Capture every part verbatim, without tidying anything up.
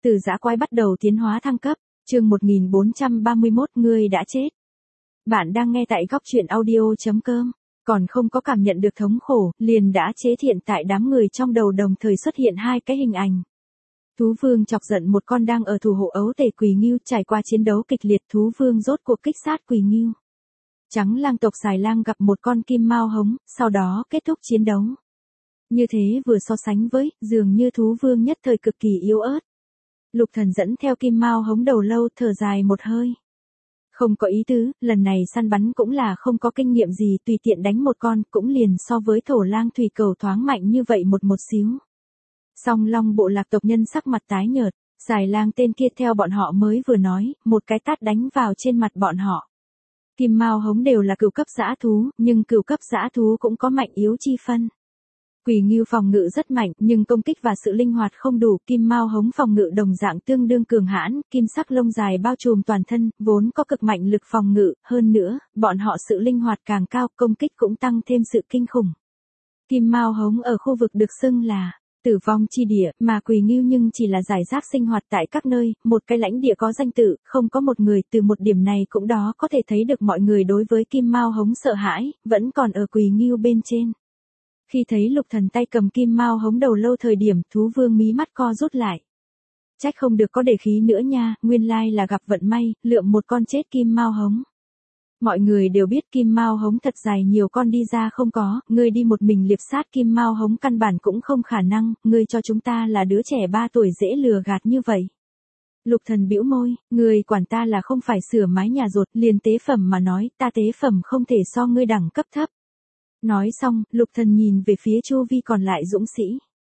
Từ dã quái bắt đầu tiến hóa thăng cấp, chương một nghìn bốn trăm ba mươi mốt ngươi đã chết. Bạn đang nghe tại góc truyện audio chấm com, còn không có cảm nhận được thống khổ, liền đã chế thiện tại đám người trong đầu đồng thời xuất hiện hai cái hình ảnh. Thú vương chọc giận một con đang ở thủ hộ ấu tể Quỳ Ngưu, trải qua chiến đấu kịch liệt thú vương rốt cuộc kích sát Quỳ Ngưu. Trắng lang tộc Xài Lang gặp một con kim mao hống, sau đó kết thúc chiến đấu. Như thế vừa so sánh với, dường như thú vương nhất thời cực kỳ yếu ớt. Lục Thần dẫn theo kim mao hống đầu lâu thở dài một hơi. Không có ý tứ, lần này săn bắn cũng là không có kinh nghiệm gì, tùy tiện đánh một con cũng liền so với thổ lang thủy cầu thoáng mạnh như vậy một một xíu. Song Long bộ lạc tộc nhân sắc mặt tái nhợt, Xài Lang tên kia theo bọn họ mới vừa nói, một cái tát đánh vào trên mặt bọn họ. Kim mao hống đều là cửu cấp dã thú, nhưng cửu cấp dã thú cũng có mạnh yếu chi phân. Quỳ Ngưu phòng ngự rất mạnh, nhưng công kích và sự linh hoạt không đủ, kim mao hống phòng ngự đồng dạng tương đương cường hãn, kim sắc lông dài bao trùm toàn thân, vốn có cực mạnh lực phòng ngự, hơn nữa, bọn họ sự linh hoạt càng cao, công kích cũng tăng thêm sự kinh khủng. Kim mao hống ở khu vực được xưng là tử vong chi địa, mà Quỳ Ngưu nhưng chỉ là giải rác sinh hoạt tại các nơi, một cái lãnh địa có danh tự, không có một người, từ một điểm này cũng đó có thể thấy được mọi người đối với kim mao hống sợ hãi, vẫn còn ở Quỳ Ngưu bên trên. Khi thấy Lục Thần tay cầm kim mao hống đầu lâu thời điểm, thú vương mí mắt co rút lại. Trách không được có để khí nữa nha, nguyên lai là gặp vận may, lượm một con chết kim mao hống. Mọi người đều biết kim mao hống thật dài nhiều con đi ra không có, ngươi đi một mình liệp sát kim mao hống căn bản cũng không khả năng, ngươi cho chúng ta là đứa trẻ ba tuổi dễ lừa gạt như vậy. Lục Thần bĩu môi, ngươi quản ta là không phải sửa mái nhà rột, liền tế phẩm mà nói, ta tế phẩm không thể so ngươi đẳng cấp thấp. Nói xong, Lục Thần nhìn về phía chu vi còn lại dũng sĩ.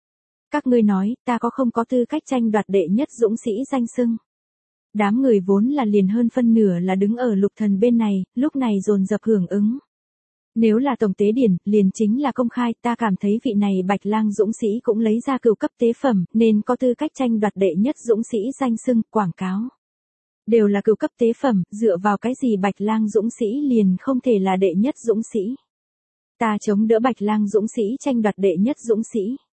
Các ngươi nói, ta có không có tư cách tranh đoạt đệ nhất dũng sĩ danh xưng. Đám người vốn là liền hơn phân nửa là đứng ở Lục Thần bên này, lúc này dồn dập hưởng ứng. Nếu là tổng tế điển, liền chính là công khai, ta cảm thấy vị này Bạch Lang dũng sĩ cũng lấy ra cửu cấp tế phẩm, nên có tư cách tranh đoạt đệ nhất dũng sĩ danh xưng, quảng cáo. Đều là cửu cấp tế phẩm, dựa vào cái gì Bạch Lang dũng sĩ liền không thể là đệ nhất dũng sĩ. Ta chống đỡ Bạch Lang dũng sĩ tranh đoạt đệ nhất dũng sĩ.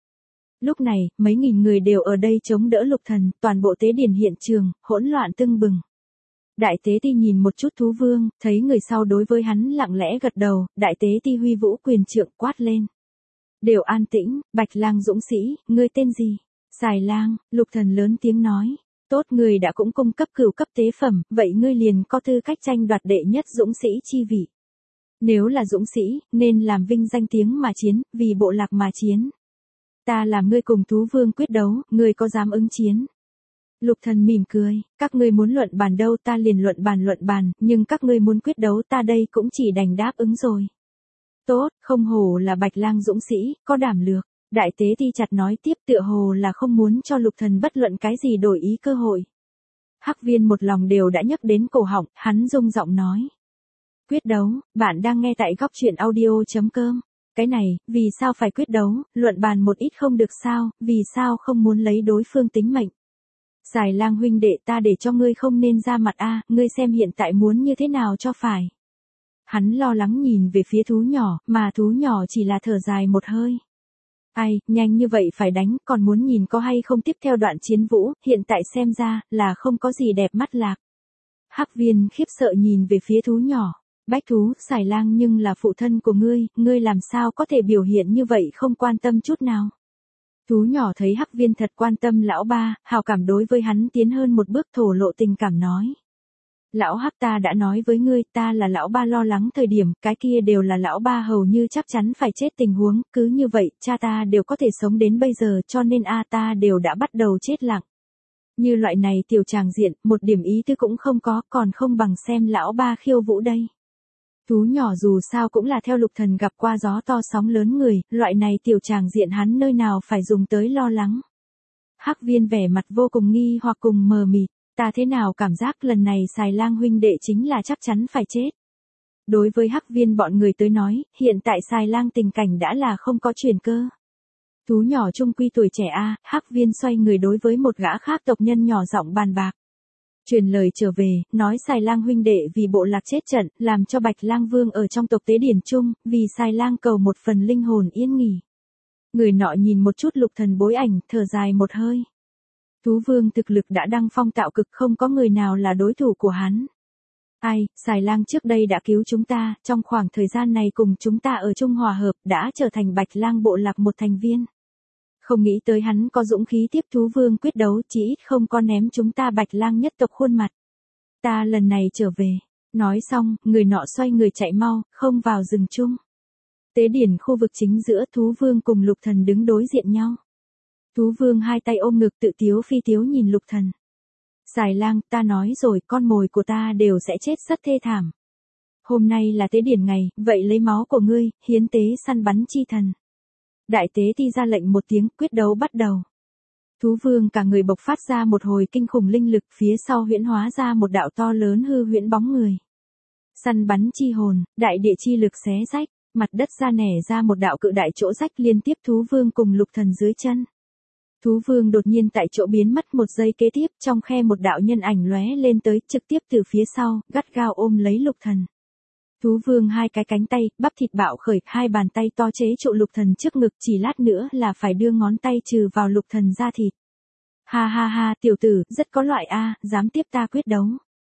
Lúc này, mấy nghìn người đều ở đây chống đỡ Lục Thần, toàn bộ tế điển hiện trường, hỗn loạn tưng bừng. Đại tế ti nhìn một chút thú vương, thấy người sau đối với hắn lặng lẽ gật đầu, đại tế ti huy vũ quyền trượng quát lên. Đều an tĩnh, Bạch Lang dũng sĩ, ngươi tên gì? Xài Lang, Lục Thần lớn tiếng nói. Tốt, người đã cũng cung cấp cửu cấp tế phẩm, vậy ngươi liền có tư cách tranh đoạt đệ nhất dũng sĩ chi vị. Nếu là dũng sĩ, nên làm vinh danh tiếng mà chiến, vì bộ lạc mà chiến. Ta làm ngươi cùng thú vương quyết đấu, ngươi có dám ứng chiến? Lục Thần mỉm cười, các ngươi muốn luận bàn đâu ta liền luận bàn luận bàn, nhưng các ngươi muốn quyết đấu ta đây cũng chỉ đành đáp ứng rồi. Tốt, không hổ là Bạch Lang dũng sĩ, có đảm lược. Đại tế ti chặt nói tiếp, tựa hồ là không muốn cho Lục Thần bất luận cái gì đổi ý cơ hội. Hắc Viên một lòng đều đã nhấc đến cổ họng, hắn rung giọng nói. Quyết đấu, bạn đang nghe tại góc truyện audio chấm com. Cái này, vì sao phải quyết đấu, luận bàn một ít không được sao, vì sao không muốn lấy đối phương tính mệnh. Xài Lang huynh đệ, ta để cho ngươi không nên ra mặt a, ngươi xem hiện tại muốn như thế nào cho phải. Hắn lo lắng nhìn về phía thú nhỏ, mà thú nhỏ chỉ là thở dài một hơi. Ai, nhanh như vậy phải đánh, còn muốn nhìn có hay không tiếp theo đoạn chiến vũ, hiện tại xem ra, là không có gì đẹp mắt lạc. Hắc Viên khiếp sợ nhìn về phía thú nhỏ. Bách thú, Xài Lang nhưng là phụ thân của ngươi, ngươi làm sao có thể biểu hiện như vậy không quan tâm chút nào. Thú nhỏ thấy Hắc Viên thật quan tâm lão ba, hào cảm đối với hắn tiến hơn một bước thổ lộ tình cảm nói. Lão Hắc, ta đã nói với ngươi, ta là lão ba lo lắng thời điểm, cái kia đều là lão ba hầu như chắc chắn phải chết tình huống, cứ như vậy, cha ta đều có thể sống đến bây giờ, cho nên a ta đều đã bắt đầu chết lặng. Như loại này tiểu tràng diện, một điểm ý tư cũng không có, còn không bằng xem lão ba khiêu vũ đây. Thú nhỏ dù sao cũng là theo Lục Thần gặp qua gió to sóng lớn người, loại này tiểu tràng diện hắn nơi nào phải dùng tới lo lắng. Hắc Viên vẻ mặt vô cùng nghi hoặc cùng mờ mịt, ta thế nào cảm giác lần này Xài Lang huynh đệ chính là chắc chắn phải chết. Đối với Hắc Viên bọn người tới nói, hiện tại Xài Lang tình cảnh đã là không có chuyển cơ. Thú nhỏ trung quy tuổi trẻ a, Hắc Viên xoay người đối với một gã khác tộc nhân nhỏ giọng bàn bạc. Truyền lời trở về, nói Xài Lang huynh đệ vì bộ lạc chết trận, làm cho Bạch Lang Vương ở trong tộc tế điển chung, vì Xài Lang cầu một phần linh hồn yên nghỉ. Người nọ nhìn một chút Lục Thần bối ảnh, thở dài một hơi. Thú vương thực lực đã đăng phong tạo cực, không có người nào là đối thủ của hắn. Ai, xài lang trước đây đã cứu chúng ta, trong khoảng thời gian này cùng chúng ta ở chung hòa hợp, đã trở thành Bạch Lang bộ lạc một thành viên. Không nghĩ tới hắn có dũng khí tiếp thú vương quyết đấu, chỉ ít không có ném chúng ta Bạch Lang nhất tộc khuôn mặt. Ta lần này trở về. Nói xong, người nọ xoay người chạy mau, không vào rừng chung. Tế điển khu vực chính giữa, thú vương cùng Lục Thần đứng đối diện nhau. Thú vương hai tay ôm ngực tự tiếu phi tiếu nhìn Lục Thần. Xài lang, ta nói rồi, con mồi của ta đều sẽ chết rất thê thảm. Hôm nay là tế điển ngày, vậy lấy máu của ngươi, hiến tế săn bắn chi thần. Đại tế ti ra lệnh một tiếng, quyết đấu bắt đầu. Thú vương cả người bộc phát ra một hồi kinh khủng linh lực, phía sau huyễn hóa ra một đạo to lớn hư huyễn bóng người. Săn bắn chi hồn, đại địa chi lực xé rách, mặt đất ra nẻ ra một đạo cự đại chỗ rách liên tiếp thú vương cùng Lục Thần dưới chân. Thú vương đột nhiên tại chỗ biến mất một giây kế tiếp, trong khe một đạo nhân ảnh lóe lên tới, trực tiếp từ phía sau, gắt gao ôm lấy Lục Thần. Thú vương hai cái cánh tay, bắp thịt bạo khởi, hai bàn tay to chế trụ Lục Thần trước ngực, chỉ lát nữa là phải đưa ngón tay trừ vào Lục Thần da thịt. Ha ha ha, tiểu tử, rất có loại a, dám tiếp ta quyết đấu.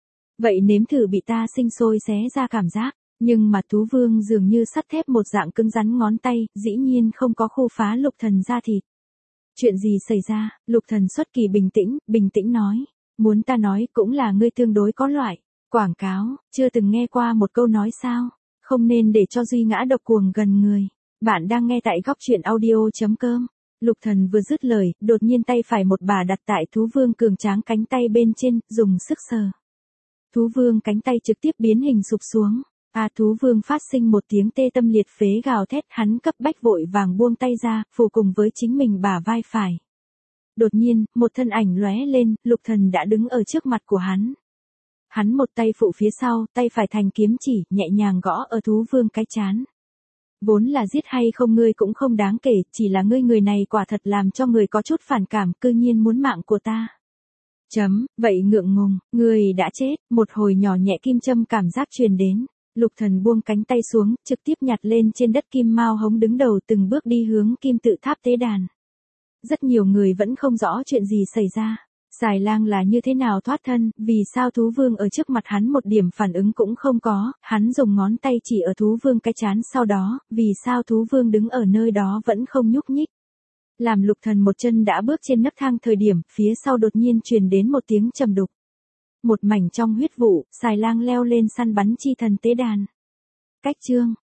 Vậy nếm thử bị ta sinh sôi xé ra cảm giác, nhưng mà thú vương dường như sắt thép một dạng cứng rắn ngón tay, dĩ nhiên không có khu phá Lục Thần da thịt. Chuyện gì xảy ra? Lục Thần xuất kỳ bình tĩnh, bình tĩnh nói. Muốn ta nói cũng là ngươi tương đối có loại. Quảng cáo, chưa từng nghe qua một câu nói sao? Không nên để cho duy ngã độc cuồng gần người. Bạn đang nghe tại góc truyện audio.com. Lục Thần vừa dứt lời, đột nhiên tay phải một bà đặt tại thú vương cường tráng cánh tay bên trên, dùng sức sờ. Thú vương cánh tay trực tiếp biến hình sụp xuống. A thú vương phát sinh một tiếng tê tâm liệt phế gào thét, hắn cấp bách vội vàng buông tay ra, phù cùng với chính mình bả vai phải. Đột nhiên, một thân ảnh lóe lên, Lục Thần đã đứng ở trước mặt của hắn. Hắn một tay phụ phía sau, tay phải thành kiếm chỉ, nhẹ nhàng gõ ở thú vương cái trán. Vốn là giết hay không ngươi cũng không đáng kể, chỉ là ngươi người này quả thật làm cho người có chút phản cảm, cư nhiên muốn mạng của ta. Chấm, vậy ngượng ngùng, ngươi đã chết, một hồi nhỏ nhẹ kim châm cảm giác truyền đến. Lục Thần buông cánh tay xuống, trực tiếp nhặt lên trên đất kim mao hống đứng đầu từng bước đi hướng kim tự tháp tế đàn. Rất nhiều người vẫn không rõ chuyện gì xảy ra. Xài lang là như thế nào thoát thân, vì sao thú vương ở trước mặt hắn một điểm phản ứng cũng không có, hắn dùng ngón tay chỉ ở thú vương cái trán sau đó, vì sao thú vương đứng ở nơi đó vẫn không nhúc nhích. Làm Lục Thần một chân đã bước trên nấc thang thời điểm, phía sau đột nhiên truyền đến một tiếng trầm đục. Một mảnh trong huyết vụ, xài lang leo lên săn bắn chi thần tế đàn. Cách chương